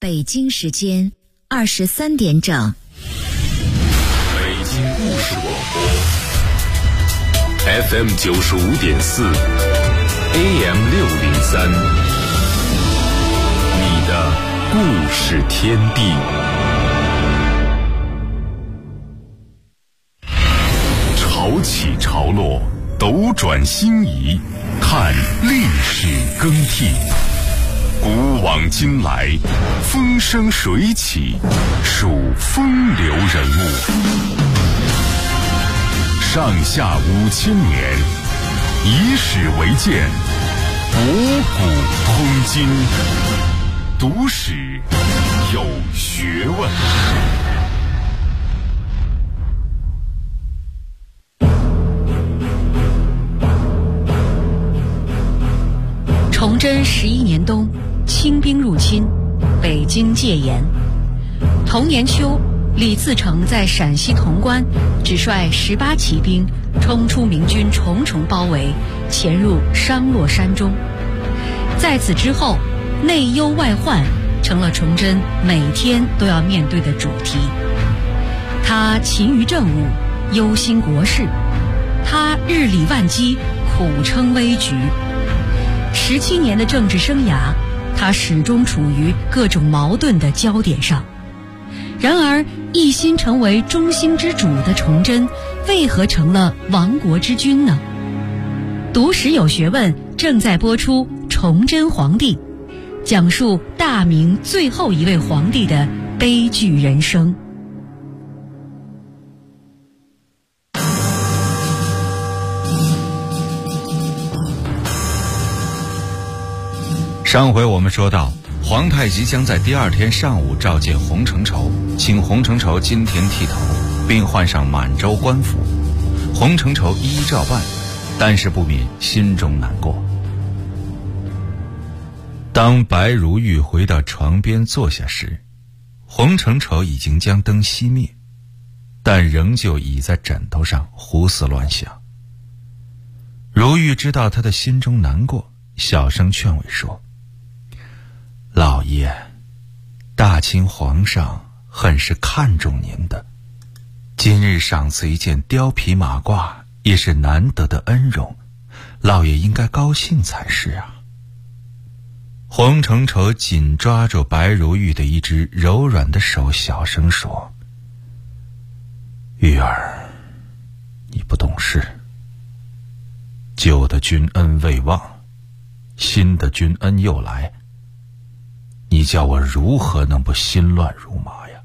北京时间23点整。 北京故事广播 FM 95.4 AM 603，你的故事天地。潮起潮落，斗转星移，看历史更替。古往今来，风生水起，数风流人物。上下5000年，以史为鉴，博古通今，读史有学问。 崇祯11年冬，清兵入侵，北京戒严。同年秋，李自成在陕西潼关只率18骑兵冲出明军重重包围，潜入商洛山中。在此之后，内忧外患成了崇祯每天都要面对的主题。他勤于政务，忧心国事；他日理万机，苦撑危局。17年的政治生涯，他始终处于各种矛盾的焦点上。然而，一心成为中兴之主的崇祯，为何成了亡国之君呢？读史有学问正在播出《崇祯皇帝》，讲述大明最后一位皇帝的悲剧人生。 上回我们说到，皇太极将在第2天上午召见洪承畴，请洪承畴今天剃头，并换上满洲官服。洪承畴一一照办，但是不免心中难过。当白如玉回到床边坐下时，洪承畴已经将灯熄灭，但仍旧倚在枕头上胡思乱想。如玉知道他的心中难过，小声劝慰说：老爷，大清皇上很是看重您的，今日赏赐一件貂皮马褂，也是难得的恩荣，老爷应该高兴才是啊。洪承畴紧抓住白如玉的一只柔软的手，小声说：玉儿，你不懂事，旧的君恩未忘，新的君恩又来，你叫我如何能不心乱如麻呀？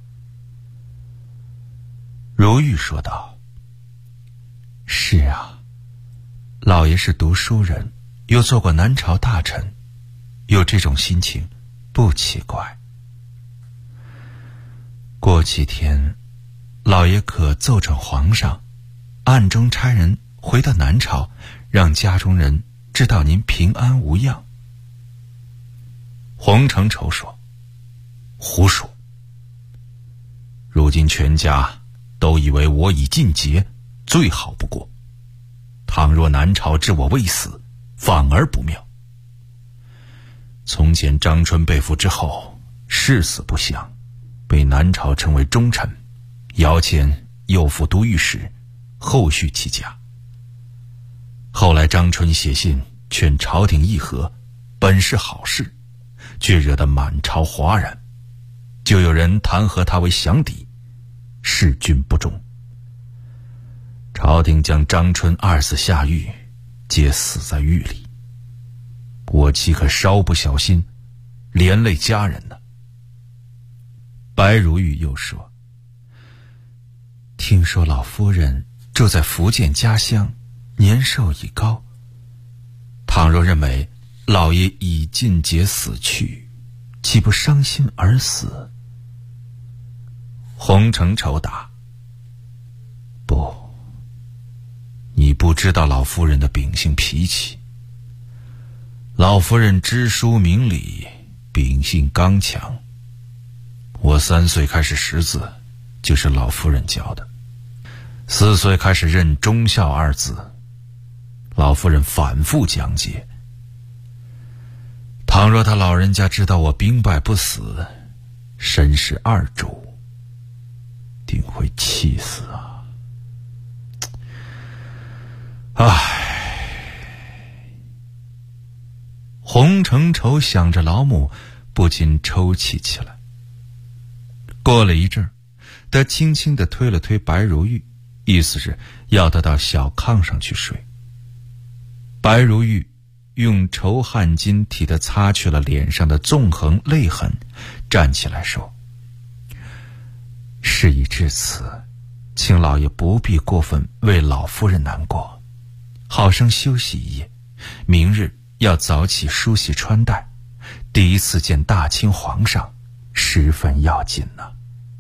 如玉说道：是啊，老爷是读书人，又做过南朝大臣，有这种心情不奇怪。过几天，老爷可奏呈皇上，暗中差人回到南朝，让家中人知道您平安无恙。洪承畴说：胡说，如今全家都以为我已尽节，最好不过，倘若南朝置我未死，反而不妙。从前张春被俘之后，誓死不降，被南朝称为忠臣，摇遣右副都御史，后续起家。后来张春写信劝朝廷议和，本是好事，却惹得满朝哗然，就有人弹劾他为降敌，弑君不忠。朝廷将张春2死下狱，皆死在狱里。我岂可稍不小心，连累家人呢？白如玉又说：听说老夫人住在福建家乡，年寿已高，倘若认为老爷已尽节死去，岂不伤心而死？洪承畴答：不，你不知道老夫人的秉性脾气。老夫人知书明理，秉性刚强。我3岁开始识字，就是老夫人教的。4岁开始认忠孝2字，老夫人反复讲解。倘若他老人家知道我兵败不死， 申氏二主定会气死啊！洪承畴想着老母，不禁抽泣起来。过了一阵儿，他轻轻地推了推白如玉，意思是要他到小炕上去睡。白如玉用绸汗巾替他擦去了脸上的纵横泪痕，站起来说：事已至此，请老爷不必过分为老夫人难过，好生休息一夜，明日要早起梳洗穿戴，第一次见大清皇上，十分要紧呢。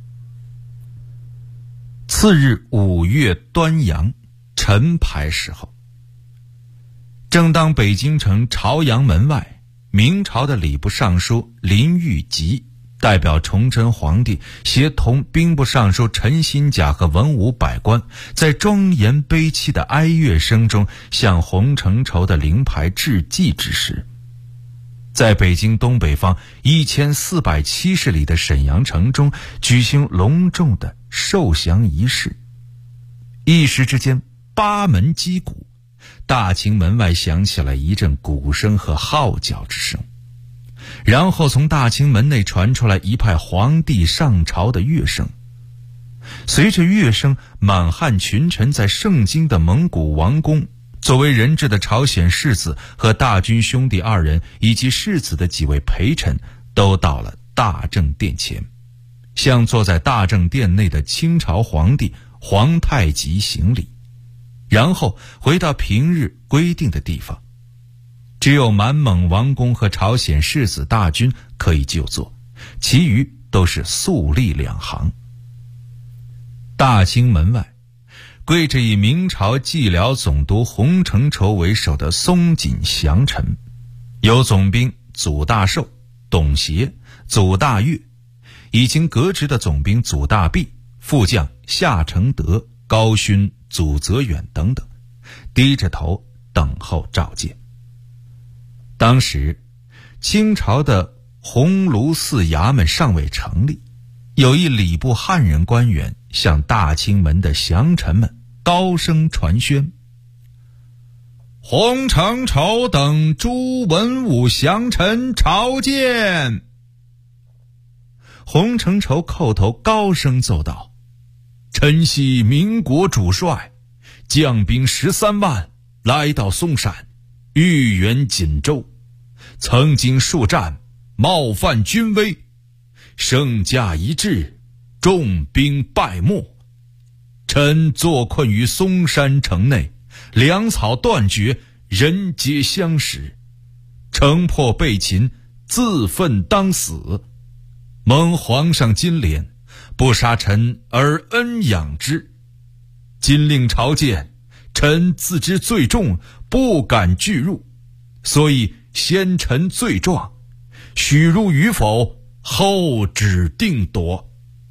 次日5月端阳晨牌时候，正当北京城朝阳门外，明朝的礼部尚书林玉吉代表崇祯皇帝，协同兵部尚书陈新甲和文武百官，在庄严悲戚的哀乐声中向洪承畴的灵牌致祭之时，在北京东北方1470里的沈阳城中举行隆重的受降仪式。一时之间八门击鼓，大清门外响起了一阵鼓声和号角之声，然后从大清门内传出来一派皇帝上朝的乐声。随着乐声，满汉群臣在盛京的蒙古王宫，作为人质的朝鲜世子和大军兄弟2人以及世子的几位陪臣都到了大政殿前，向坐在大政殿内的清朝皇帝皇太极行礼，然后回到平日规定的地方。只有满蒙王公和朝鲜世子大军可以就坐，其余都是肃立两行。大清门外跪着以明朝蓟辽总督洪承畴为首的松锦降臣，有总兵祖大寿、董协、祖大岳，已经革职的总兵祖大弼、副将夏承德、高勋、祖泽远等等，低着头等候召见。当时清朝的鸿胪寺衙门尚未成立，有一礼部汉人官员向大清门的降臣们高声传宣：洪承畴等诸文武降臣朝见。洪承畴叩头高声奏道：臣系民国主帅，将兵13万来到松山，豫援锦州，曾经数战，冒犯军威，圣驾一致，重兵败没。臣坐困于松山城内，粮草断绝，人皆相食，城破被擒，自奋当死。蒙皇上金怜，不杀臣而恩养之。今令朝见，臣自知罪重，不敢拒入，所以先陈罪状，许入与否，后指定夺。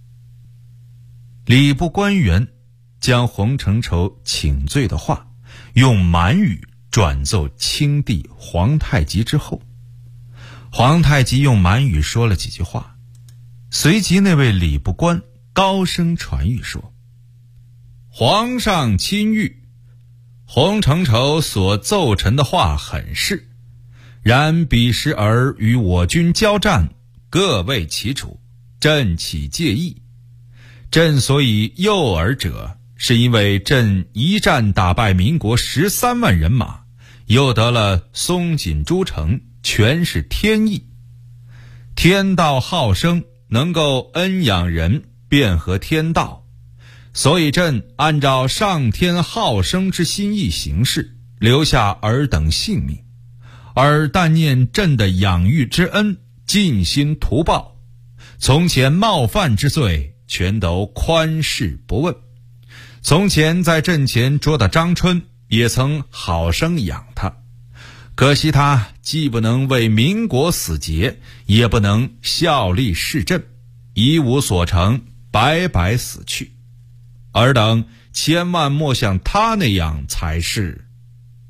礼部官员将洪承畴请罪的话用满语转奏清帝皇太极之后，皇太极用满语说了几句话，随即那位礼部官高声传谕说：皇上亲谕，洪承畴所奏陈的话很是，然彼时而与我军交战，各为其主，朕岂介意？朕所以诱尔者，是因为朕一战打败民国13万人马，又得了松锦诸城，全是天意。天道好生，能够恩养人，便合天道，所以朕按照上天好生之心意行事，留下尔等性命。尔但念朕的养育之恩，尽心图报，从前冒犯之罪，全都宽视不问。从前在阵前捉的张春，也曾好生养他，可惜他既不能为民国死节，也不能效力市镇，一无所成，白白死去。尔等千万莫像他那样才是。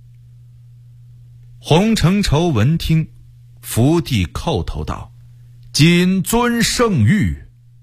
洪承畴闻听，伏地叩头道： 谨遵圣谕。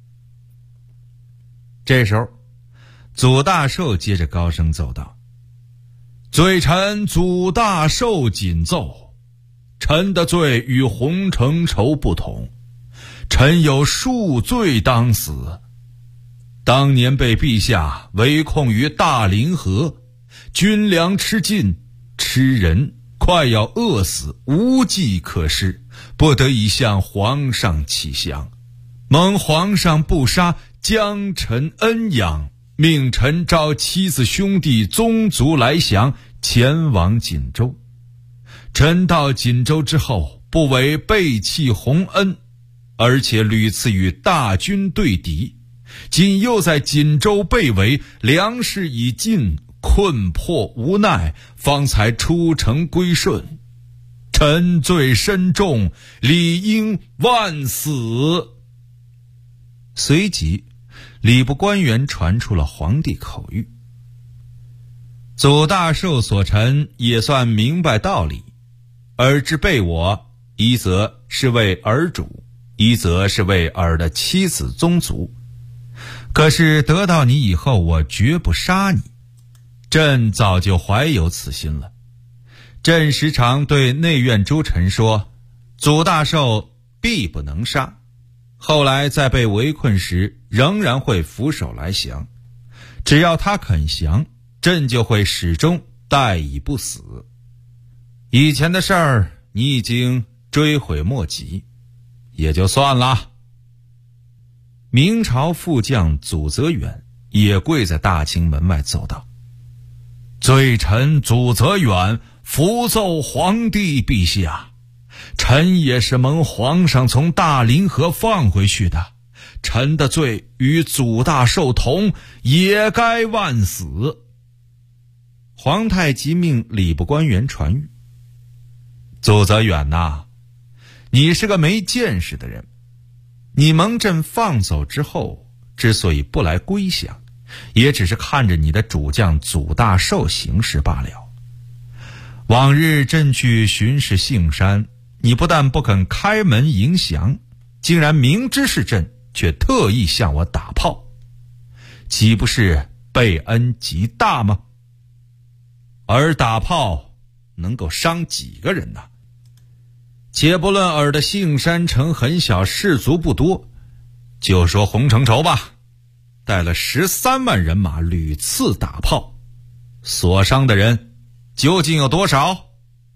这时候，祖大寿接着高声奏道：罪臣祖大寿谨奏，臣的罪与洪承畴不同，臣有数罪当死。当年被陛下围困于大凌河，军粮吃尽，吃人快要饿死，无计可施，不得已向皇上乞降。蒙皇上不杀，将臣恩养，命臣召妻子兄弟宗族来降，前往锦州。臣到锦州之后，不为背弃洪恩，而且屡次与大军对敌，今又在锦州被围，粮食已尽，困迫无奈，方才出城归顺。臣罪深重，理应万死。随即，礼部官员传出了皇帝口谕。祖大寿所臣也算明白道理，尔之备我，一则是为尔主，一则是为尔的妻子宗族。可是得到你以后，我绝不杀你。朕早就怀有此心了。朕时常对内院诸臣说，祖大寿必不能杀，后来在被围困时仍然会俯首来降。只要他肯降，朕就会始终待以不死。以前的事儿你已经追悔莫及，也就算了。明朝副将祖泽远也跪在大清门外奏道：罪臣祖泽远伏奏皇帝陛下，臣也是蒙皇上从大凌河放回去的，臣的罪与祖大寿同，也该万死。皇太极命礼部官员传谕：祖泽远呐，你是个没见识的人，你蒙朕放走之后，之所以不来归降，也只是看着你的主将祖大寿行事罢了。往日朕去巡视杏山，你不但不肯开门迎降，竟然明知是朕，却特意向我打炮，岂不是背恩极大吗？而打炮能够伤几个人呢？且不论尔的杏山城很小，士卒不多，就说洪承畴吧，带了13万人马屡次打炮，所伤的人究竟有多少？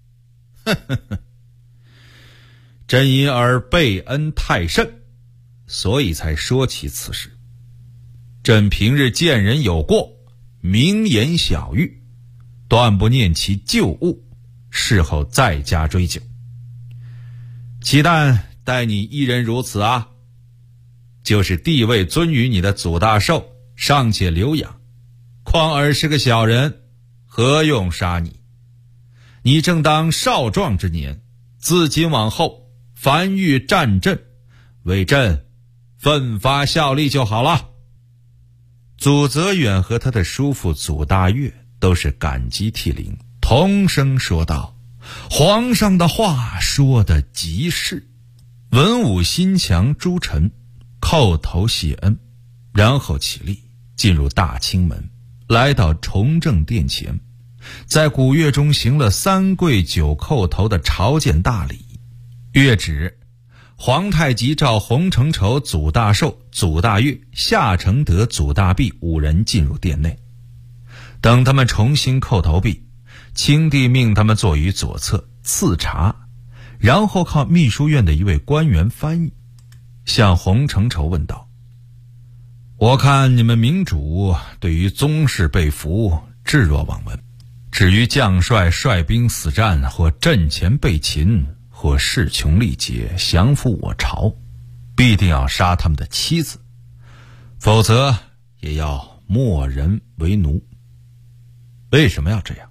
朕因而背恩太甚，所以才说起此事。朕平日见人有过，明言小谕，断不念其旧恶，事后再加追究。岂但待你一人如此啊，就是地位尊于你的祖大寿尚且留养，况尔是个小人，何用杀你？你正当少壮之年，自今往后凡遇战阵，为朕奋发效力就好了。祖泽远和他的叔父祖大岳都是感激涕零，同声说道：皇上的话说得极是。文武心强诸臣叩头谢恩，然后起立进入大清门，来到崇政殿前，在古乐中行了3跪9叩头的朝见大礼。乐止，皇太极召洪承畴、祖大寿、祖大岳、夏承德、祖大弼5人进入殿内。等他们重新叩头毕，清帝命他们坐于左侧赐茶，然后靠秘书院的一位官员翻译，向洪承畴问道：我看你们明主对于宗室被俘置若罔闻，至于将帅率兵死战，或阵前被擒，或势穷力竭降服我朝，必定要杀他们的妻子，否则也要没人为奴。为什么要这样？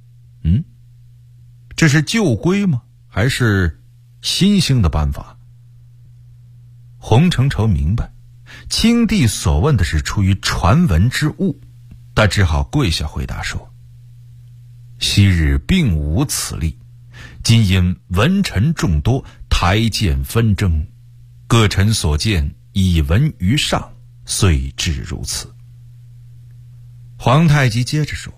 这是旧规吗？还是新兴的办法？洪承畴明白清帝所问的是出于传闻之误，他只好跪下回答说：昔日并无此例，今因文臣众多，台谏纷争， 各臣所见，以闻于上，遂至如此。皇太极接着说，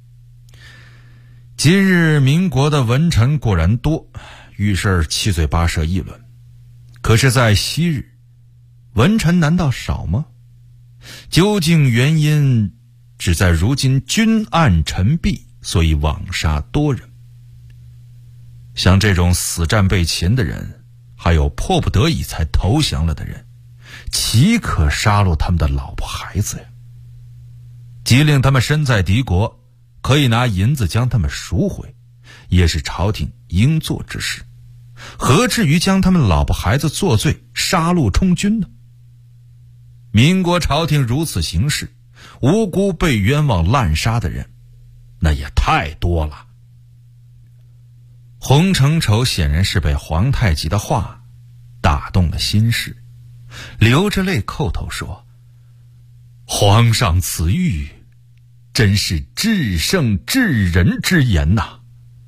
今日民国的文臣固然多，遇事七嘴八舌议论，可是在昔日，文臣难道少吗？究竟原因只在如今君暗臣弊，所以枉杀多人。像这种死战被擒的人，还有迫不得已才投降了的人，岂可杀戮他们的老婆孩子呀？即令他们身在敌国，可以拿银子将他们赎回，也是朝廷应做之事，何至于将他们老婆孩子作罪，杀戮充军呢？民国朝廷如此行事，无辜被冤枉滥杀的人，那也太多了。洪承畴显然是被皇太极的话打动了心事，流着泪叩头说，皇上此谕真是至圣至仁之言呐。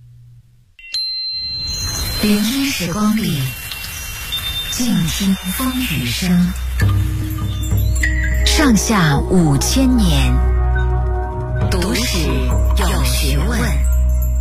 01时光里，静听风雨声，上下5000年，读史有学问。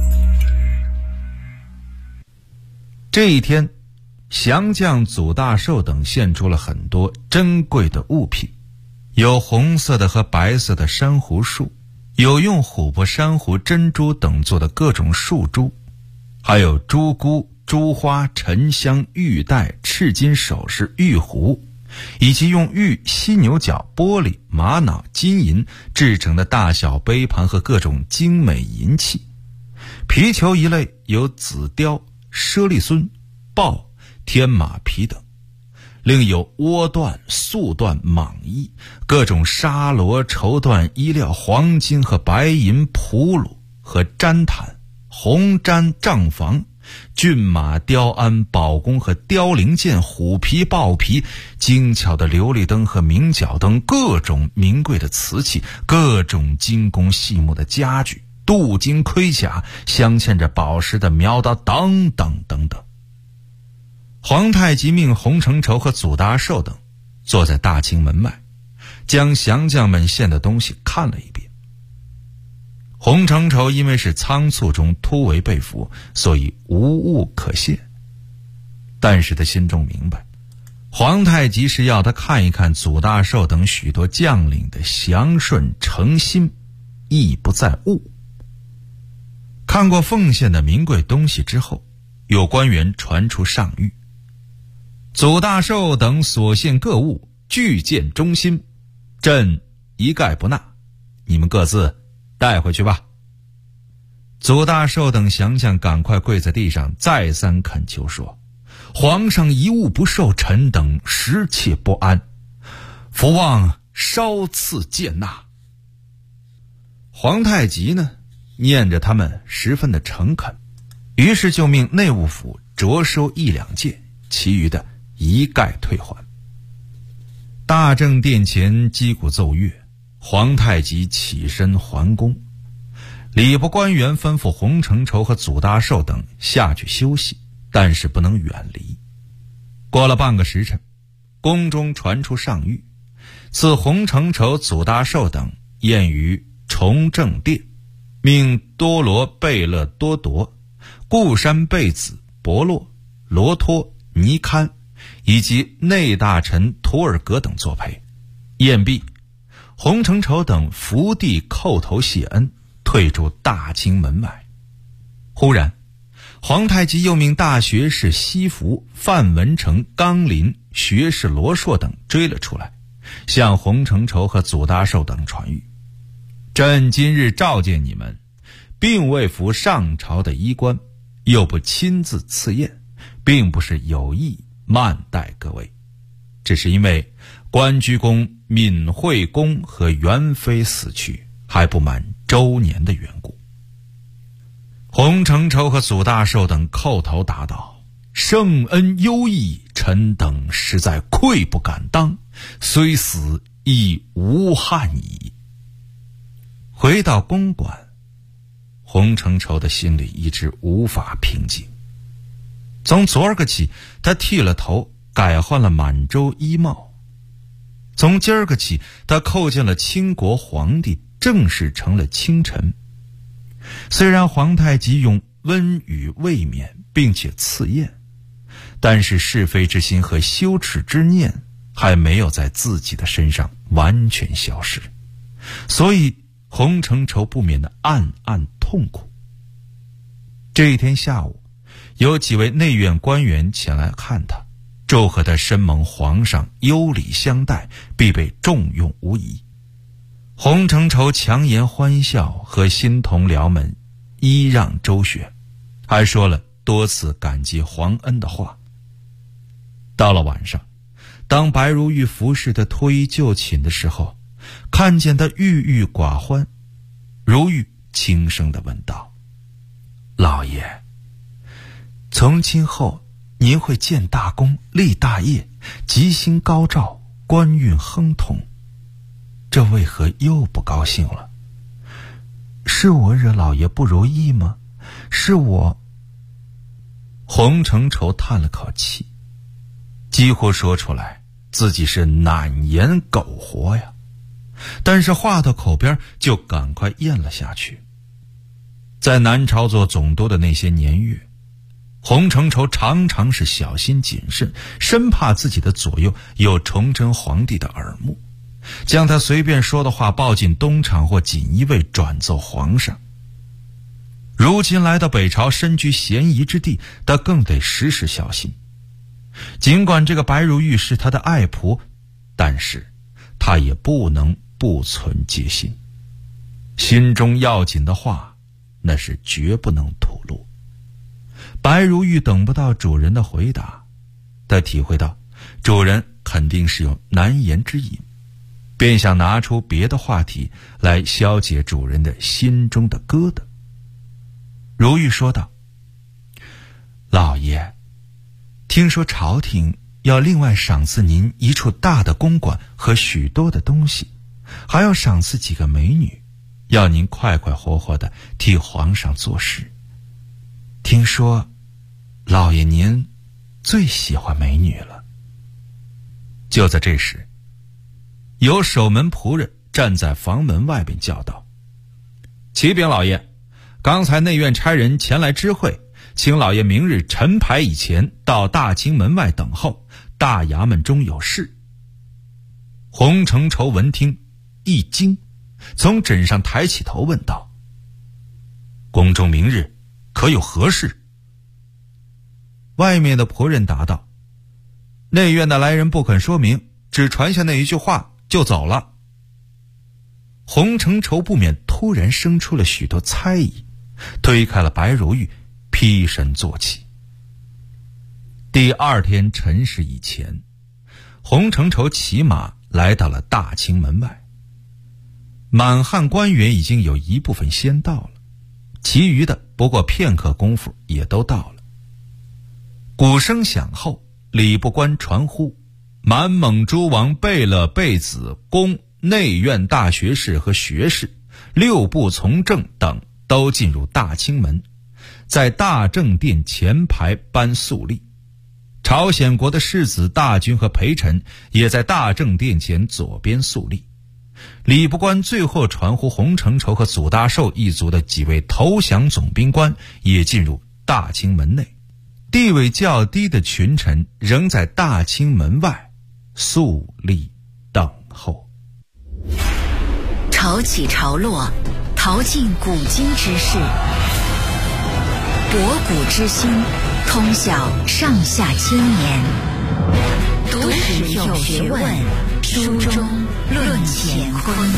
这一天，降将祖大寿等献出了很多珍贵的物品，有红色的和白色的珊瑚树，有用琥珀珊瑚珍珠等做的各种树珠，还有珠菇、珠花、沉香、玉带、赤金首饰、玉壶，以及用玉、犀牛角、玻璃、玛瑙、金银制成的大小杯盘和各种精美银器。皮球一类有紫貂、猞猁狲、豹、天马皮等，另有倭缎、素缎、蟒衣，各种纱罗、绸缎衣料、黄金和白银蒲辘和毡毯、红毡帐房、骏马、雕鞍、宝弓和雕翎剑、虎皮、豹皮、精巧的琉璃灯和明角灯，各种名贵的瓷器，各种精工细木的家具，镀金盔甲，镶嵌着宝石的苗刀等等等等。皇太极命洪承畴和祖大寿等坐在大清门外，将降将们献的东西看了一遍。洪承畴因为是仓促中突围被俘，所以无物可献，但是他心中明白，皇太极是要他看一看祖大寿等许多将领的降顺诚心，意不在物。看过奉献的名贵东西之后，有官员传出上谕，祖大寿等所献各物俱见忠心，朕一概不纳，你们各自带回去吧。祖大寿等降将赶快跪在地上，再三恳求说，皇上一物不受，臣等实切不安，伏望稍赐见纳。皇太极呢，念着他们十分的诚恳，于是就命内务府着收1、2件，其余的一概退还。大正殿前击鼓奏乐，皇太极起身还宫。礼部官员吩咐洪承畴和祖大寿等下去休息，但是不能远离。过了半个时辰，宫中传出上谕，赐洪承畴、祖大寿等宴于崇政殿，命多罗贝勒多铎、固山贝子、伯洛、罗托、尼堪以及内大臣图尔格等作陪。宴毕，洪承畴等伏地叩头谢恩，退出大清门外。忽然，皇太极又命大学士西服、范文成、刚林、学士罗硕等追了出来，向洪承畴和祖大寿等传谕，朕今日召见你们，并未服上朝的衣冠，又不亲自赐宴，并不是有意慢待各位，只是因为关雎公、闵惠公和元妃死去还不满周年的缘故。洪承畴和祖大寿等叩头答道，圣恩优异，臣等实在愧不敢当，虽死亦无憾矣。回到公馆，洪承畴的心里一直无法平静。从昨儿个起，他剃了头， 改换了满洲衣帽。从今儿个起，他叩见了清国皇帝，正式成了清臣。虽然皇太极用温语慰勉并且赐宴，但是是非之心和羞耻之念还没有在自己的身上完全消失，所以洪承畴不免的暗暗痛苦。这一天下午，有几位内院官员前来看他，祝贺他深蒙皇上优礼相待，必被重用无疑。洪承畴强颜欢笑，和新同僚们揖让周旋，还说了多次感激皇恩的话。到了晚上，当白如玉服侍他脱衣就寝的时候，看见他郁郁寡欢，如玉轻声地问道：老爷，从今后您会建大功立大业，吉星高照，官运亨通，这为何又不高兴了？是我惹老爷不如意吗？是我……洪承畴叹了口气，几乎说出来自己是难言苟活呀，但是话到口边就赶快咽了下去。在南朝做总督的那些年月，洪承畴常常是小心谨慎，生怕自己的左右有崇祯皇帝的耳目，将他随便说的话报进东厂或锦衣卫转奏皇上。如今来到北朝，身居嫌疑之地，他更得时时小心。尽管这个白如玉是他的爱仆，但是他也不能不存戒心，心中要紧的话那是绝不能吐露。白如玉等不到主人的回答，他体会到主人肯定是有难言之隐，便想拿出别的话题来消解主人的心中的疙瘩。如玉说道：老爷，听说朝廷要另外赏赐您一处大的公馆和许多的东西，还要赏赐几个美女，要您快快活活的替皇上做事。听说老爷您最喜欢美女了。就在这时，有守门仆人站在房门外边叫道：启禀老爷，刚才内院差人前来知会，请老爷明日晨牌以前到大清门外等候，大衙门中有事。洪承畴闻听一惊，从枕上抬起头问道：宫中明日可有何事？外面的仆人答道：内院的来人不肯说明，只传下那一句话就走了。洪承畴不免突然生出了许多猜疑，推开了白如玉，披身坐起。第二天辰时以前，洪承畴骑马来到了大清门外。满汉官员已经有一部分先到了，其余的不过片刻功夫也都到了。鼓声响后，礼部官传呼满蒙诸王贝勒贝子公内院大学士和学士6部从政等都进入大清门，在大正殿前排颁肃立。朝鲜国的世子大军和陪臣也在大正殿前左边肃立。礼部官最后传呼洪承畴和祖大寿一族的几位投降总兵官也进入大清门内，地位较低的群臣仍在大清门外肃立等候。 潮起潮落，淘尽古今之事，博古之今，通晓上下千年。读史有学问，书中论乾坤。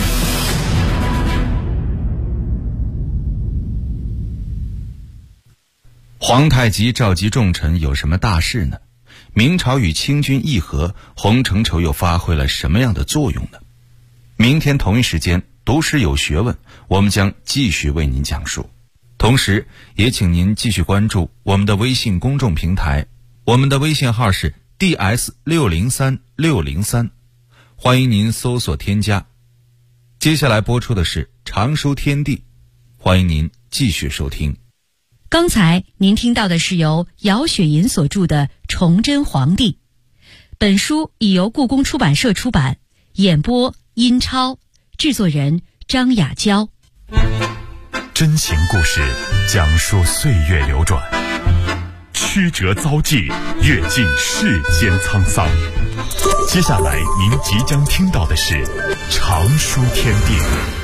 皇太极召集众臣有什么大事呢？明朝与清军议和，洪承畴又发挥了什么样的作用呢？明天同一时间，读史有学问，我们将继续为您讲述。同时也请您继续关注我们的微信公众平台，我们的微信号是 DS603603，欢迎您搜索添加。接下来播出的是常书天地，欢迎您继续收听。 刚才您听到的是由姚雪银所著的《崇祯皇帝》， 本书已由故宫出版社出版，演播殷超，制作人张雅娇。 真情故事讲述岁月流转，曲折遭际，阅尽世间沧桑。接下来您即将听到的是常书天地。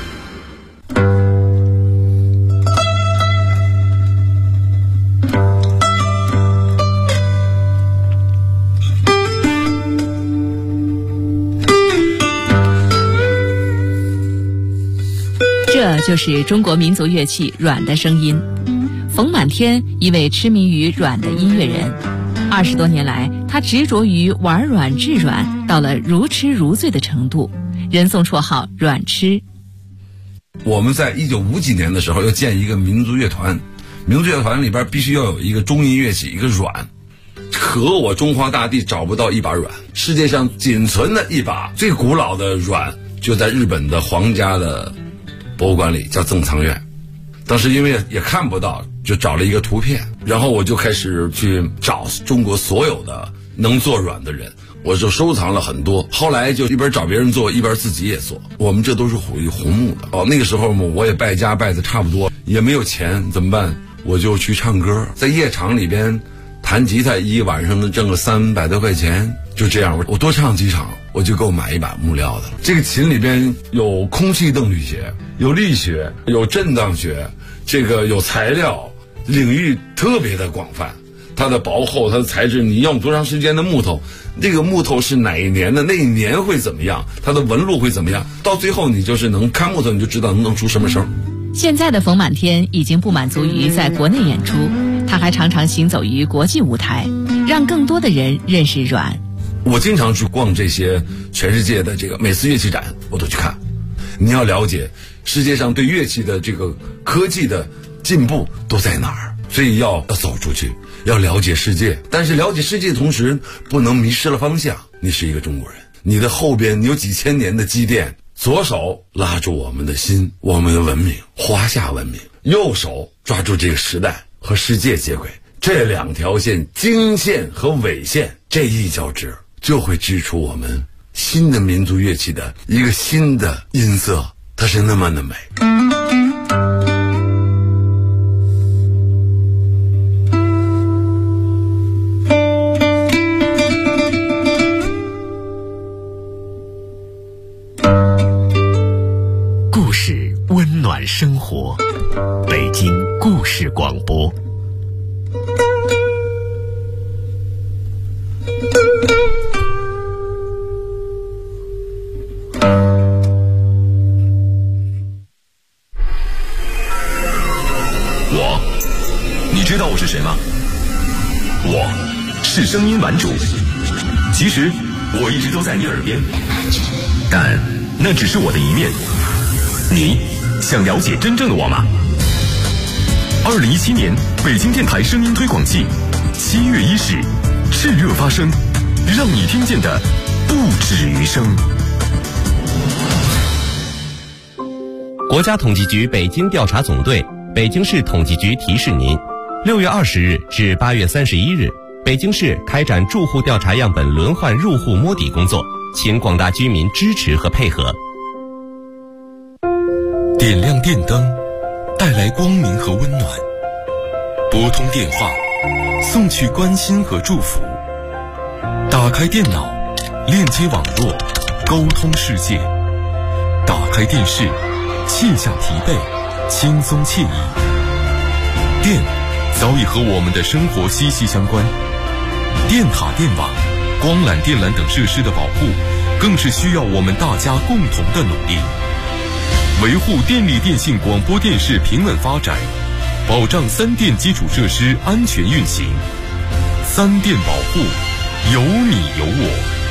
这就是中国民族乐器阮的声音。冯满天，一位痴迷于阮的音乐人，20多年来，他执着于玩阮制阮，到了如痴如醉的程度，人送绰号阮痴。 我们在1950几年的时候要建一个民族乐团，民族乐团里边必须要有一个中音乐器，一个阮。可我中华大地找不到一把阮，世界上仅存的一把最古老的阮就在日本的皇家的博物馆里，叫赠藏院。当时因为也看不到，就找了一个图片，然后我就开始去找中国所有的能做阮的人，我就收藏了很多。后来就一边找别人做，一边自己也做。我们这都是属于红木的。那个时候嘛，我也败家败的差不多，也没有钱，怎么办？我就去唱歌，在夜场里边弹吉他，一晚上能挣个300多块钱。就这样，我多唱几场，我就够买一把木料的了。这个琴里边有空气动力学，有力学，有震荡学，这个有材料，领域特别的广泛。它的薄厚，它的材质，你用多长时间的木头，这个木头是哪一年的，那一年会怎么样，它的纹路会怎么样，到最后你就是能看木头，你就知道能出什么声。 现在的冯满天已经不满足于在国内演出，他还常常行走于国际舞台，让更多的人认识阮。 我经常去逛这些全世界的这个每次乐器展，我都去看。你要了解世界上对乐器的这个科技的进步都在哪儿，所以要走出去，要了解世界。但是了解世界的同时，不能迷失了方向。你是一个中国人，你的后边你有几千年的积淀，左手拉住我们的心，我们的文明，华夏文明；右手抓住这个时代和世界接轨。这两条线，经线和纬线，这一交织，就会织出我们新的民族乐器的一个新的音色，它是那么的美。 故事温暖生活，北京故事广播。 你知道我是谁吗？我是声音玩主。其实我一直都在你耳边，但那只是我的一面。你想了解真正的我吗？2017年北京电台声音推广季7月1日炽热发声，让你听见的不止于声。 国家统计局北京调查总队、北京市统计局提示您：6月20日至8月31日，北京市开展住户调查样本轮换入户摸底工作，请广大居民支持和配合。 点亮电灯，带来光明和温暖；拨通电话，送去关心和祝福；打开电脑，链接网络，沟通世界；打开电视，卸下疲惫，轻松惬意。电早已和我们的生活息息相关，电塔、电网、光缆、电缆等设施的保护，更是需要我们大家共同的努力。维护电力电信广播电视平稳发展，保障3电基础设施安全运行。3电保护，有你有我。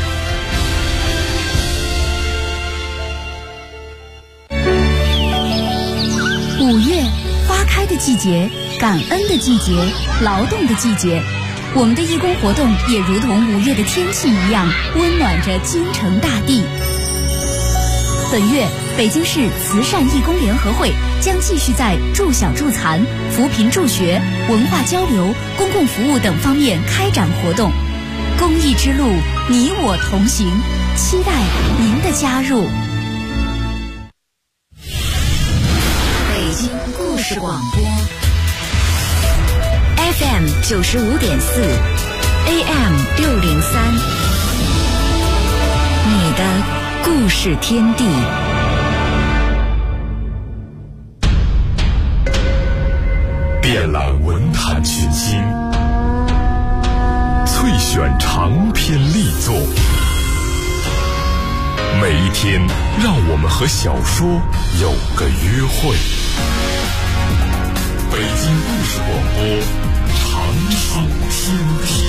5月，花开的季节，感恩的季节，劳动的季节。我们的义工活动也如同5月的天气一样，温暖着京城大地。本月，北京市慈善义工联合会将继续在助小助残、扶贫助学、文化交流、公共服务等方面开展活动。 公益之路，你我同行，期待您的加入。 北京故事广播 FM 95.4 AM 603，你的故事天地。 遍览文坛群星，萃选长篇力作，每一天让我们和小说有个约会。北京故事广播，长寿天地。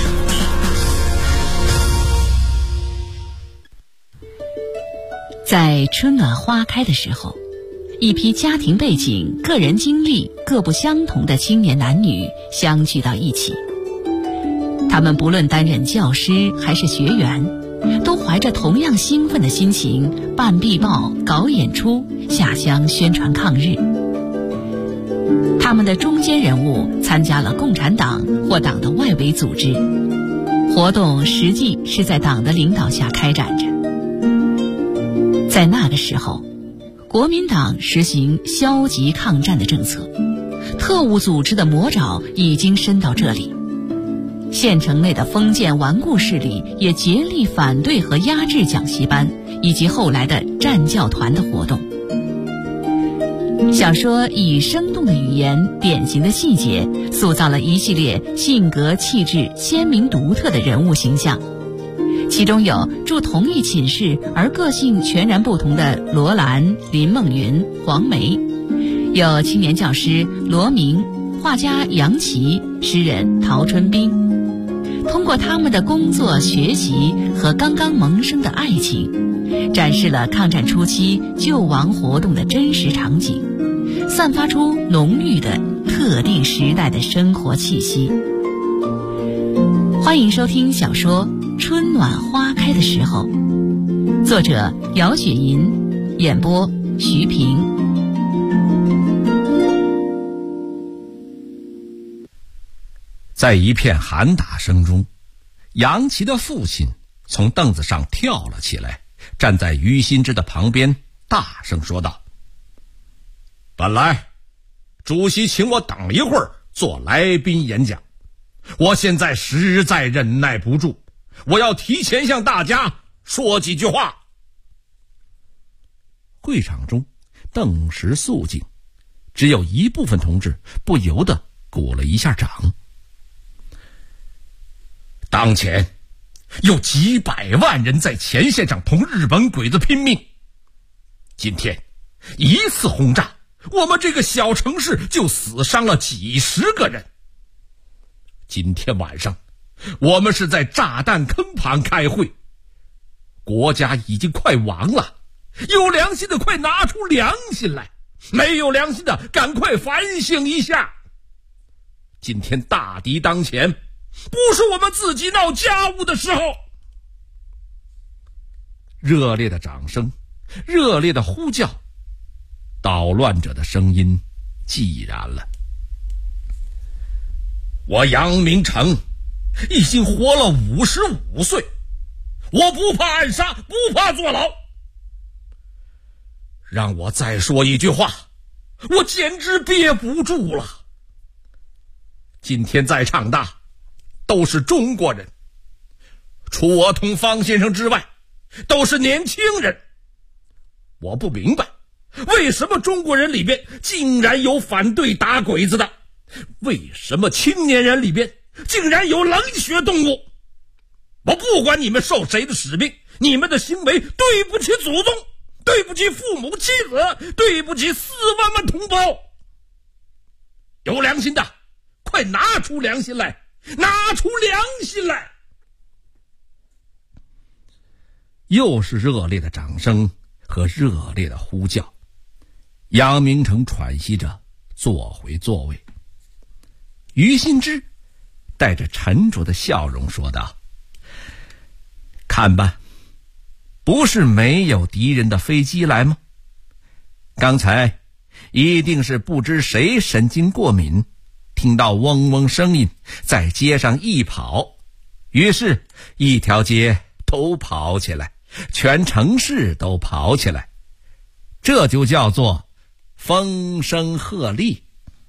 在春暖花开的时候，一批家庭背景、个人经历各不相同的青年男女相聚到一起。他们不论担任教师还是学员，都怀着同样兴奋的心情办壁报、搞演出、下乡宣传抗日。他们的中坚人物参加了共产党或党的外围组织，活动实际是在党的领导下开展着。在那个时候，国民党实行消极抗战的政策，特务组织的魔爪已经伸到这里。县城内的封建顽固势力也竭力反对和压制讲习班以及后来的战教团的活动。小说以生动的语言、典型的细节，塑造了一系列性格气质鲜明独特的人物形象。其中有住同一寝室而个性全然不同的罗兰、林梦云、黄梅，有青年教师罗明、画家杨琦、诗人陶春冰。通过他们的工作、学习和刚刚萌生的爱情，展示了抗战初期救亡活动的真实场景，散发出浓郁的特定时代的生活气息。欢迎收听小说《春暖花开的时候》，作者姚雪银，演播徐平。 在一片喊打声中，杨琦的父亲从凳子上跳了起来，站在于新之的旁边，大声说道：“本来主席请我等一会儿做来宾演讲，我现在实在忍耐不住，我要提前向大家说几句话。”会场中顿时肃静，只有一部分同志不由得鼓了一下掌。当前有几百万人在前线上同日本鬼子拼命，今天一次轰炸，我们这个小城市就死伤了几十个人。今天晚上我们是在炸弹坑旁开会，国家已经快亡了，有良心的快拿出良心来，没有良心的赶快反省一下。今天大敌当前，不是我们自己闹家务的时候。热烈的掌声，热烈的呼叫，捣乱者的声音寂然了。我杨明成已经活了55岁，我不怕暗杀，不怕坐牢。让我再说一句话，我简直憋不住了。今天在场的都是中国人，除我同方先生之外，都是年轻人。我不明白，为什么中国人里边竟然有反对打鬼子的？为什么青年人里边竟然有冷血动物？我不管你们受谁的使命，你们的行为对不起祖宗，对不起父母妻子，对不起4万万同胞。有良心的快拿出良心来，拿出良心来！又是热烈的掌声和热烈的呼叫。杨明成喘息着坐回座位。于新之带着沉着的笑容说道：“看吧，不是没有敌人的飞机来吗？刚才一定是不知谁神经过敏，听到嗡嗡声音，在街上一跑， 于是一条街都跑起来，全城市都跑起来，这就叫做风声鹤唳。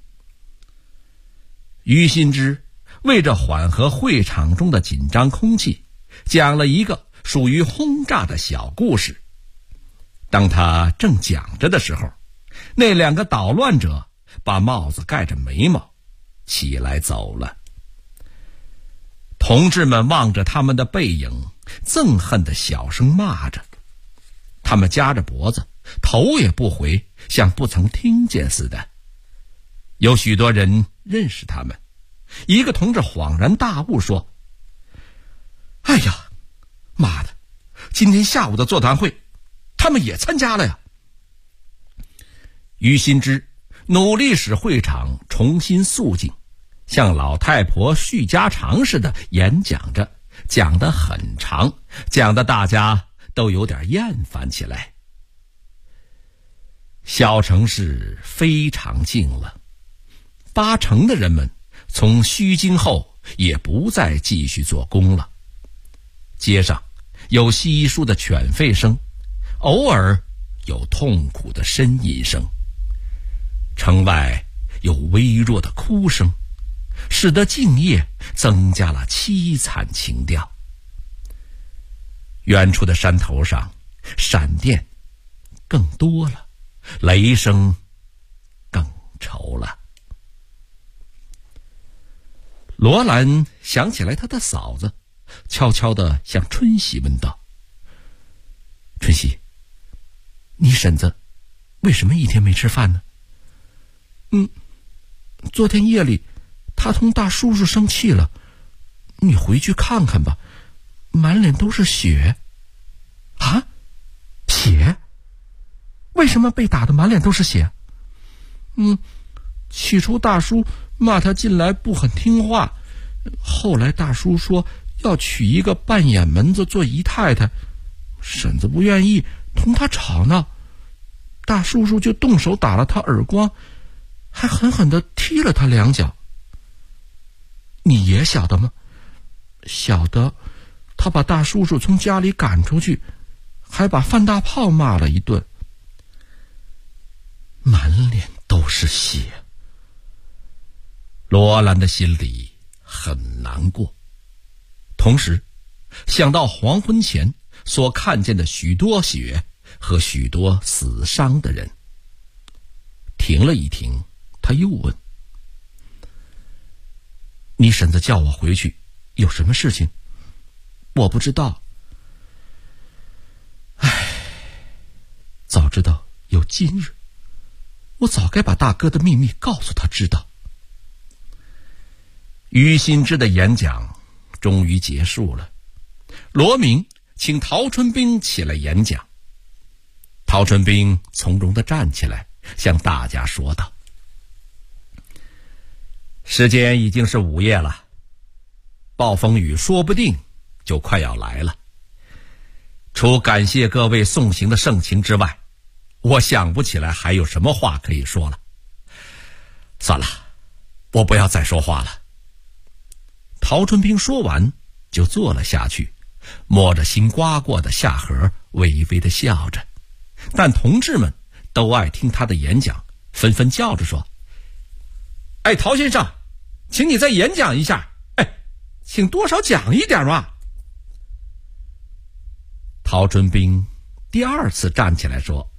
于新之为着缓和会场中的紧张空气，讲了一个属于轰炸的小故事。当他正讲着的时候，那两个捣乱者把帽子盖着眉毛起来走了。同志们望着他们的背影，憎恨地小声骂着。他们夹着脖子，头也不回，像不曾听见似的。有许多人认识他们。一个同志恍然大悟说：哎呀，妈的，今天下午的座谈会他们也参加了呀。于新之努力使会场重新肃静，像老太婆叙家常似的演讲着，讲得很长，讲得大家都有点厌烦起来。小城市非常静了，80%的人们从虚惊后也不再继续做工了。街上有稀疏的犬吠声，偶尔有痛苦的呻吟声，城外有微弱的哭声，使得静夜增加了凄惨情调。远处的山头上，闪电更多了，雷声更稠了。罗兰想起来他的嫂子，悄悄地向春喜问道：春喜，你婶子为什么一天没吃饭呢？昨天夜里他同大叔叔生气了，你回去看看吧，满脸都是血。啊？血？为什么被打得满脸都是血？起初大叔骂他进来不很听话，后来大叔说要娶一个半眼门子做姨太太，婶子不愿意，同他吵闹，大叔叔就动手打了他耳光，还狠狠地踢了他2脚。你也晓得吗？晓得，他把大叔叔从家里赶出去，还把范大炮骂了一顿。满脸都是血。罗兰的心里很难过，同时想到黄昏前所看见的许多血和许多死伤的人。停了一停，他又问：你婶子叫我回去有什么事情？我不知道。早知道有今日，我早该把大哥的秘密告诉他知道。于新之的演讲终于结束了，罗明请陶春冰起来演讲。陶春冰从容地站起来，向大家说道：时间已经是午夜了，暴风雨说不定就快要来了。除感谢各位送行的盛情之外，我想不起来还有什么话可以说了。算了，我不要再说话了。陶春冰说完就坐了下去，摸着新刮过的下颌，微微地笑着。但同志们都爱听他的演讲，纷纷叫着说：陶先生，请你再演讲一下，请多少讲一点吧。陶春冰第2次站起来说：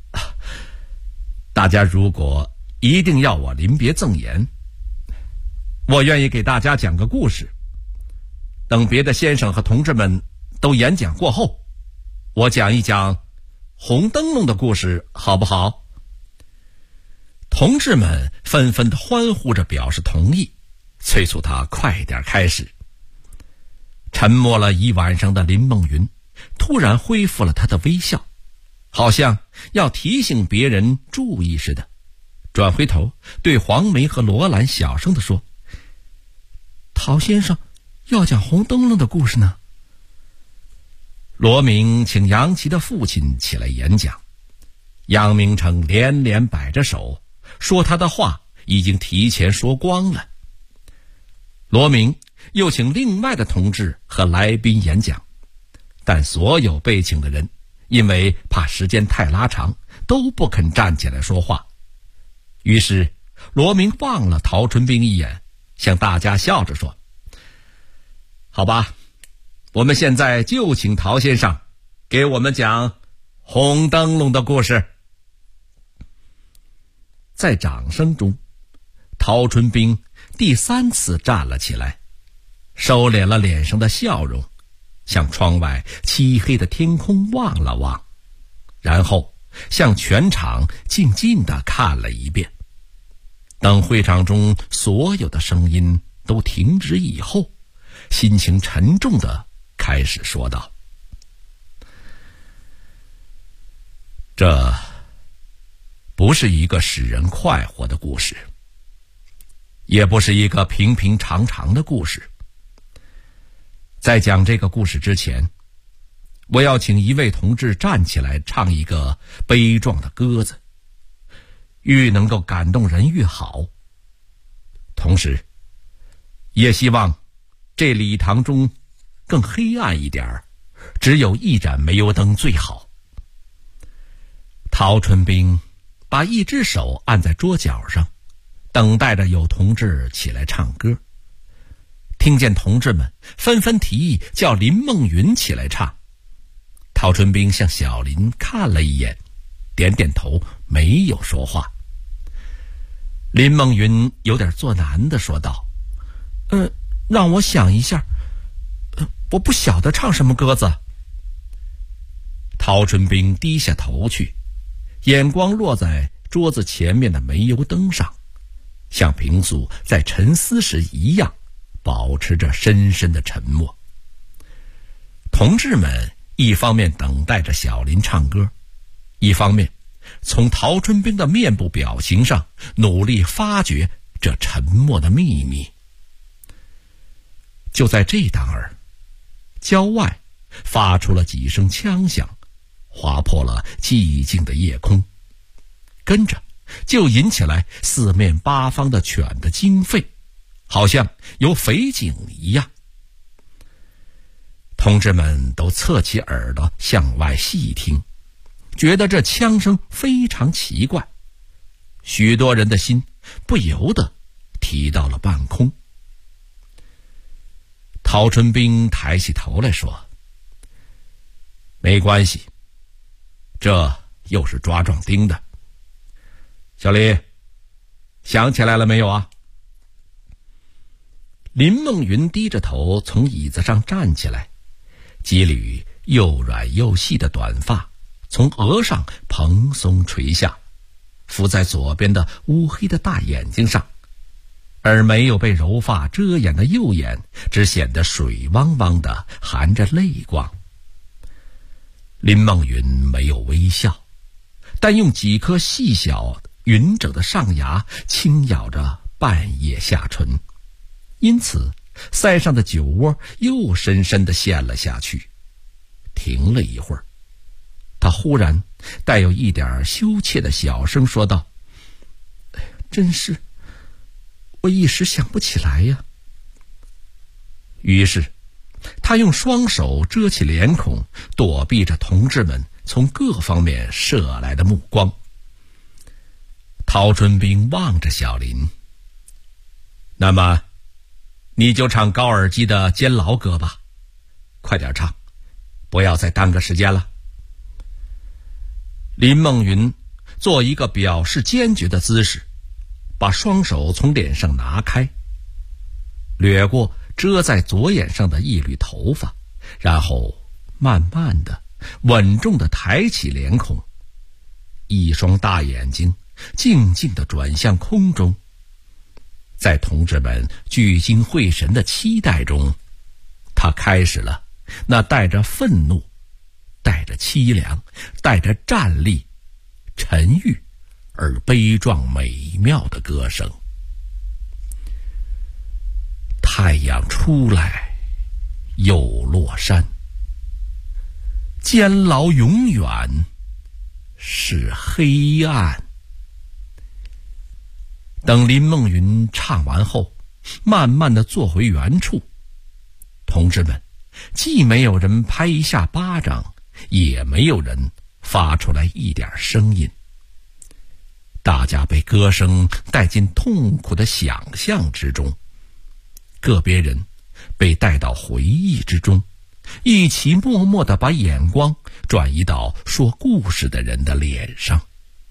大家如果一定要我临别赠言，我愿意给大家讲个故事。等别的先生和同志们都演讲过后，我讲一讲红灯笼的故事，好不好？同志们纷纷地欢呼着表示同意，催促他快点开始。沉默了一晚上的林梦云突然恢复了他的微笑，好像要提醒别人注意似的，转回头对黄梅和罗兰小声地说：陶先生要讲红灯笼的故事呢。罗明请杨琦的父亲起来演讲，杨明成连连摆着手，说他的话已经提前说光了。罗明又请另外的同志和来宾演讲，但所有被请的人因为怕时间太拉长，都不肯站起来说话。于是罗明望了陶春兵一眼，向大家笑着说：好吧，我们现在就请陶先生给我们讲红灯笼的故事。在掌声中，陶春兵第3次站了起来，收敛了脸上的笑容，向窗外漆黑的天空望了望，然后向全场静静地看了一遍。等会场中所有的声音都停止以后，心情沉重地开始说道：这不是一个使人快活的故事，也不是一个平平常常的故事。在讲这个故事之前，我要请一位同志站起来唱一个悲壮的歌子，愈能够感动人愈好。同时也希望这礼堂中更黑暗一点，只有一盏煤油灯最好。陶春兵把一只手按在桌角上，等待着有同志起来唱歌。听见同志们纷纷提议叫林梦云起来唱，陶春兵向小林看了一眼，点点头，没有说话。林梦云有点作难地说道：让我想一下，我不晓得唱什么歌子。陶春兵低下头去，眼光落在桌子前面的煤油灯上，像平素在沉思时一样，保持着深深的沉默。同志们一方面等待着小林唱歌，一方面从陶春兵的面部表情上努力发掘这沉默的秘密。就在这当儿，郊外发出了几声枪响，划破了寂静的夜空，跟着就引起来四面八方的犬的惊吠，好像有匪警一样。同志们都侧起耳朵向外细听，觉得这枪声非常奇怪，许多人的心不由得提到了半空。陶春兵抬起头来说：没关系，这又是抓壮丁的。小李，想起来了没有啊？林梦云低着头从椅子上站起来，几缕又软又细的短发从额上蓬松垂下，浮在左边的乌黑的大眼睛上，而没有被柔发遮掩的右眼只显得水汪汪的，含着泪光。林梦云没有微笑，但用几颗细小匀整的上牙轻咬着半叶下唇，因此腮上的酒窝又深深地陷了下去。停了一会儿，他忽然带有一点羞怯的小声说道：真是，我一时想不起来呀。于是他用双手遮起脸孔，躲避着同志们从各方面射来的目光。陶春兵望着小林：那么你就唱高尔基的《监牢歌》吧，快点唱，不要再耽搁时间了。林梦云做一个表示坚决的姿势，把双手从脸上拿开，掠过遮在左眼上的一缕头发，然后慢慢的稳重的抬起脸孔，一双大眼睛静静地转向空中。在同志们聚精会神的期待中，他开始了那带着愤怒、带着凄凉、带着战栗、沉郁而悲壮美妙的歌声。太阳出来又落山，监牢永远是黑暗。等林梦云唱完后，慢慢地坐回原处， 同志们，既没有人拍一下巴掌，也没有人发出来一点声音。大家被歌声带进痛苦的想象之中，个别人被带到回忆之中，一起默默地把眼光转移到说故事的人的脸上。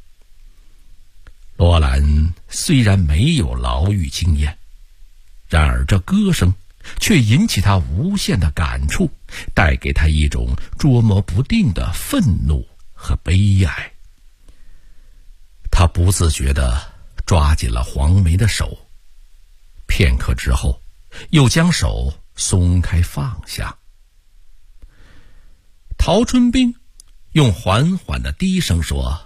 罗兰虽然没有牢狱经验，然而这歌声却引起他无限的感触，带给他一种捉摸不定的愤怒和悲哀。他不自觉地抓紧了黄梅的手，片刻之后又将手松开放下。陶春冰用缓缓的低声说：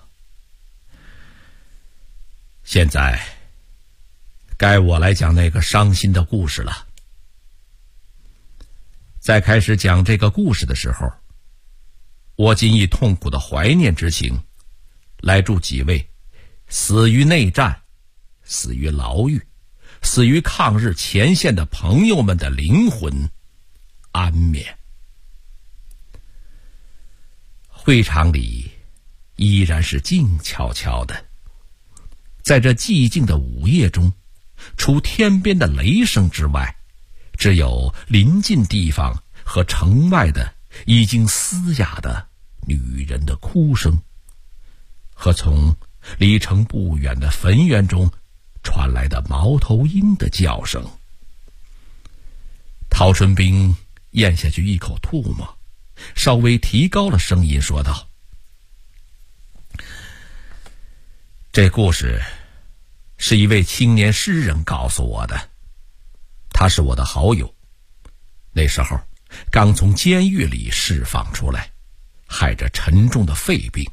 现在该我来讲那个伤心的故事了。在开始讲这个故事的时候，我仅以痛苦的怀念之情来祝几位死于内战、死于牢狱、死于抗日前线的朋友们的灵魂安眠。会场里依然是静悄悄的，在这寂静的午夜中，除天边的雷声之外，只有临近地方和城外的已经嘶哑的女人的哭声，和从离城不远的坟园中传来的猫头鹰的叫声。陶春冰咽下去一口唾沫，稍微提高了声音说道：这故事是一位青年诗人告诉我的，他是我的好友，那时候刚从监狱里释放出来，害着沉重的肺病。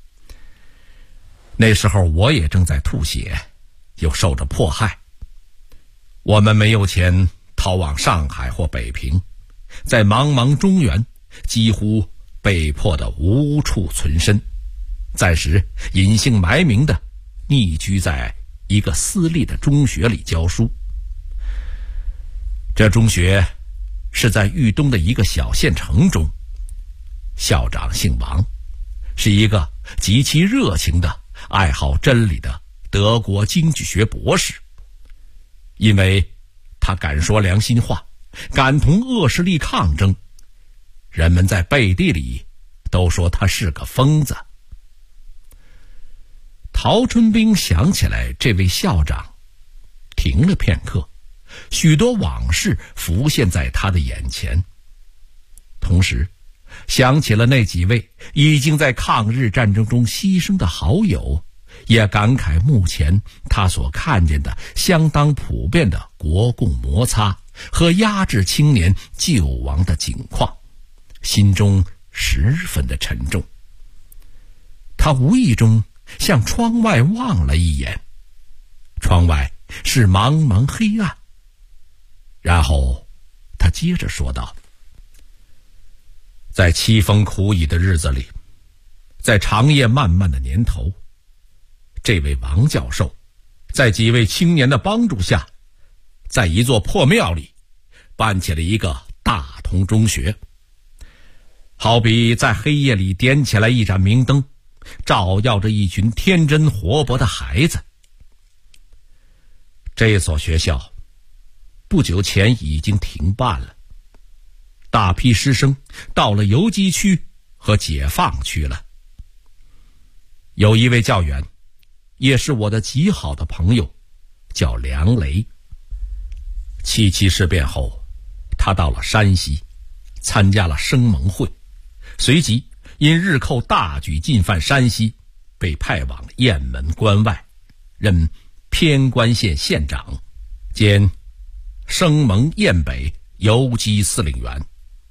那时候我也正在吐血，又受着迫害。我们没有钱逃往上海或北平，在茫茫中原几乎被迫的无处存身，暂时隐姓埋名的匿居在一个私立的中学里教书。这中学是在豫东的一个小县城中，校长姓王，是一个极其热情的爱好真理的德国经济学博士。因为他敢说良心话，敢同恶势力抗争，人们在背地里都说他是个疯子。陶春冰想起来这位校长，停了片刻，许多往事浮现在他的眼前，同时想起了那几位已经在抗日战争中牺牲的好友，也感慨目前他所看见的相当普遍的国共摩擦和压制青年救亡的景况，心中十分的沉重。他无意中向窗外望了一眼，窗外是茫茫黑暗。然后他接着说道：在凄风苦雨的日子里，在长夜漫漫的年头，这位王教授在几位青年的帮助下，在一座破庙里办起了一个大同中学，好比在黑夜里点起来一盏明灯，照耀着一群天真活泼的孩子。这所学校不久前已经停办了，大批师生到了游击区和解放区了。有一位教员，也是我的极好的朋友，叫梁雷。77事变后，他到了山西，参加了生盟会，随即因日寇大举进犯山西，被派往雁门关外，任偏关县县长兼生盟雁北游击司令员。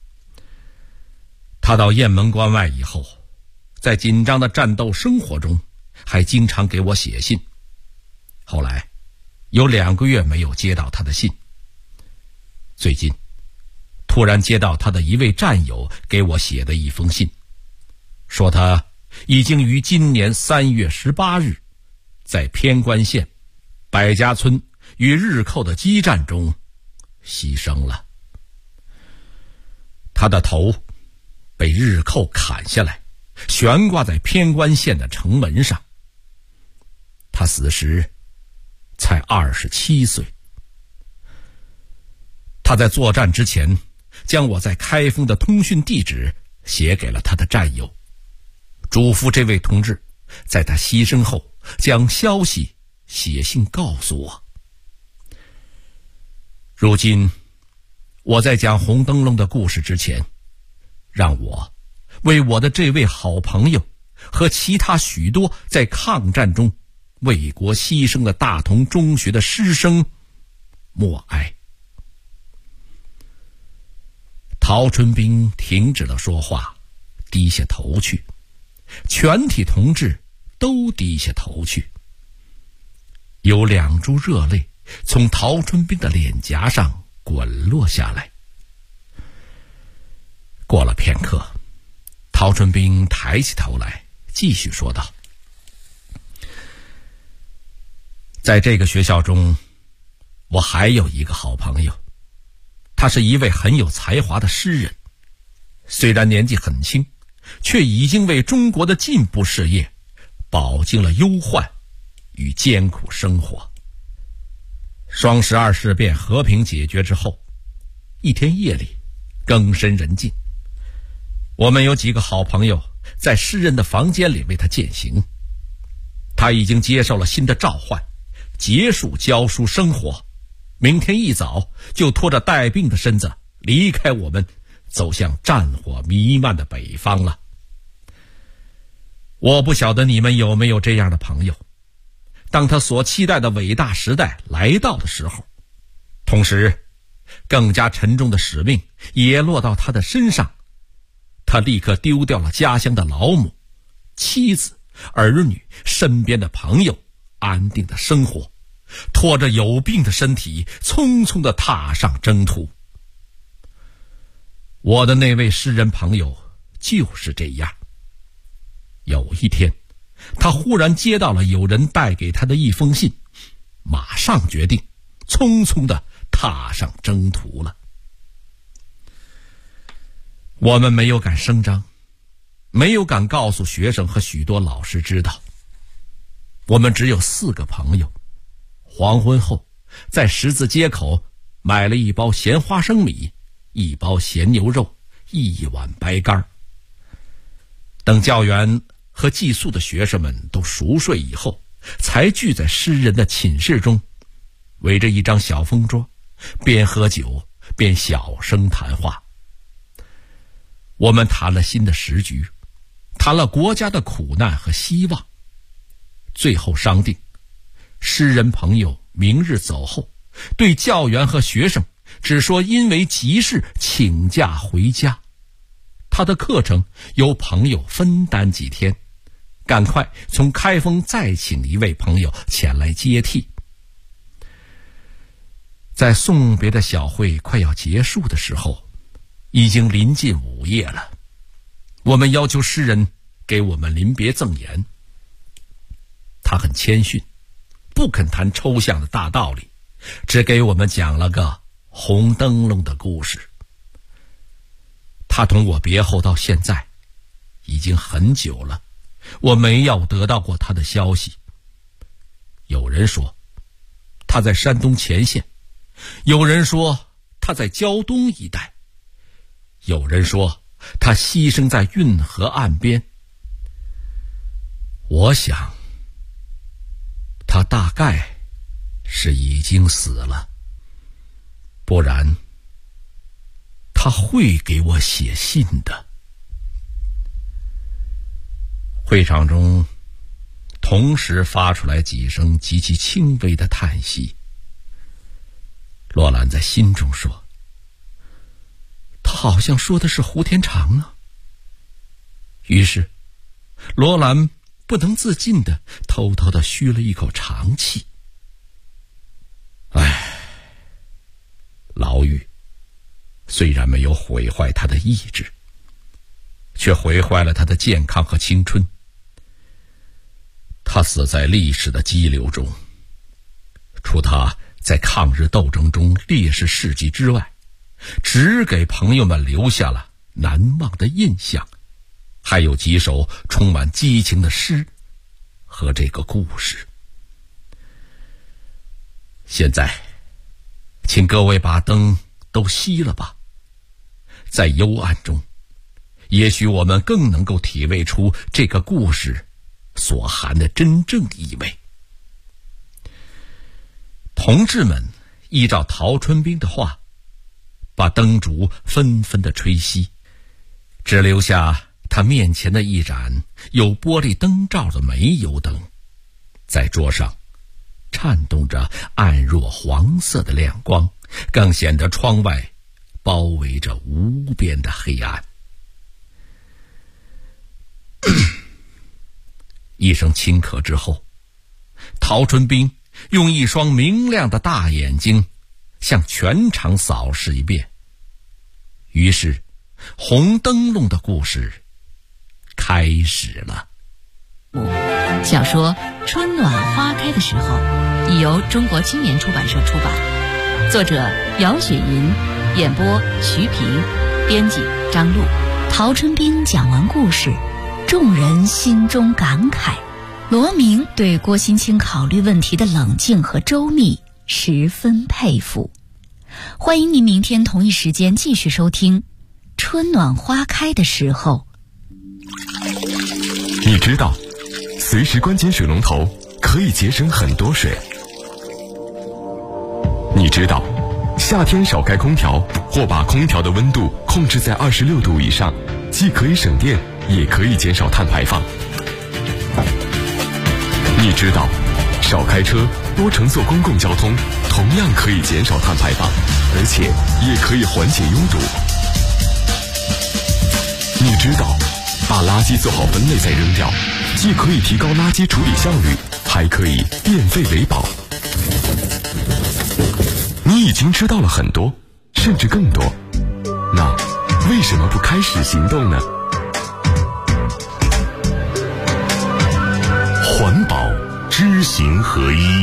他到雁门关外以后，在紧张的战斗生活中还经常给我写信，后来有2个月没有接到他的信。最近突然接到他的一位战友给我写的一封信，说他已经于今年3月18日在偏关县百家村与日寇的激战中牺牲了。 他的头被日寇砍下来，悬挂在偏关县的城门上。他死时才27岁。他在作战之前，将我在开封的通讯地址写给了他的战友，嘱咐这位同志在他牺牲后将消息写信告诉我。如今我在讲红灯笼的故事之前，让我为我的这位好朋友和其他许多在抗战中为国牺牲的大同中学的师生默哀。陶春兵停止了说话，低下头去，全体同志都低下头去。有2珠热泪从陶春兵的脸颊上滚落下来。过了片刻，陶春兵抬起头来，继续说道：在这个学校中，我还有一个好朋友，他是一位很有才华的诗人，虽然年纪很轻，却已经为中国的进步事业饱经了忧患与艰苦生活。双12事变和平解决之后，一天夜里更深人静，我们有几个好朋友在诗人的房间里为他饯行。他已经接受了新的召唤，结束教书生活，明天一早就拖着带病的身子离开我们，走向战火弥漫的北方了。我不晓得你们有没有这样的朋友，当他所期待的伟大时代来到的时候，同时更加沉重的使命也落到他的身上，他立刻丢掉了家乡的老母、妻子、儿女、身边的朋友，安定的生活，拖着有病的身体匆匆地踏上征途。我的那位诗人朋友就是这样。有一天，他忽然接到了有人带给他的一封信，马上决定匆匆地踏上征途了。我们没有敢声张，没有敢告诉学生和许多老师知道。我们只有4个朋友，黄昏后在十字街口买了1包咸花生米、1包咸牛肉、1碗白干。等教员和寄宿的学生们都熟睡以后，才聚在诗人的寝室中，围着一张小风桌，边喝酒边小声谈话。我们谈了新的时局，谈了国家的苦难和希望，最后商定，诗人朋友明日走后，对教员和学生只说因为急事请假回家，他的课程由朋友分担几天，赶快从开封再请一位朋友前来接替。在送别的小会快要结束的时候，已经临近午夜了，我们要求诗人给我们临别赠言。他很谦逊，不肯谈抽象的大道理，只给我们讲了个红灯笼的故事。他同我别后到现在已经很久了，我没有得到过他的消息。有人说他在山东前线，有人说他在胶东一带，有人说他牺牲在运河岸边。我想他大概是已经死了，不然他会给我写信的。会场中同时发出来几声极其轻微的叹息。罗兰在心中说，他好像说的是胡天长啊。于是罗兰不能自禁地偷偷地吁了一口长气。牢狱虽然没有毁坏他的意志，却毁坏了他的健康和青春。他死在历史的激流中，除他在抗日斗争中烈士事迹之外，只给朋友们留下了难忘的印象，还有几首充满激情的诗和这个故事。现在，请各位把灯都熄了吧。在幽暗中，也许我们更能够体味出这个故事所含的真正意味。同志们依照陶春冰的话，把灯烛纷纷地吹熄，只留下他面前的一盏有玻璃灯罩的煤油灯，在桌上颤动着暗若黄色的亮光，更显得窗外包围着无边的黑暗。一声轻咳之后，陶春冰用一双明亮的大眼睛向全场扫视一遍，于是红灯笼的故事开始了。 小说《春暖花开的时候》已由中国青年出版社出版，作者姚雪银，演播徐平，编辑张璐。 陶春冰讲完故事，众人心中感慨，罗明对郭心清考虑问题的冷静和周密十分佩服。欢迎您明天同一时间继续收听《春暖花开的时候》。 你知道随时关紧水龙头可以节省很多水。你知道夏天少开空调或把空调的温度控制在26度以上，既可以省电也可以减少碳排放。你知道少开车多乘坐公共交通同样可以减少碳排放，而且也可以缓解拥堵。你知道把垃圾做好分类再扔掉，既可以提高垃圾处理效率，还可以变废为宝。你已经知道了很多，甚至更多，那为什么不开始行动呢？ 环保知行合一。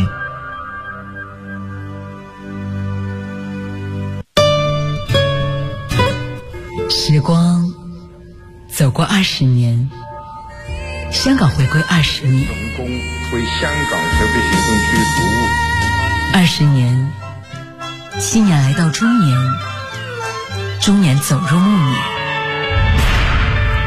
时光走过20年，香港回归20年， 成功为香港特别行政区服务 20年，新年来到中年，中年走入暮年。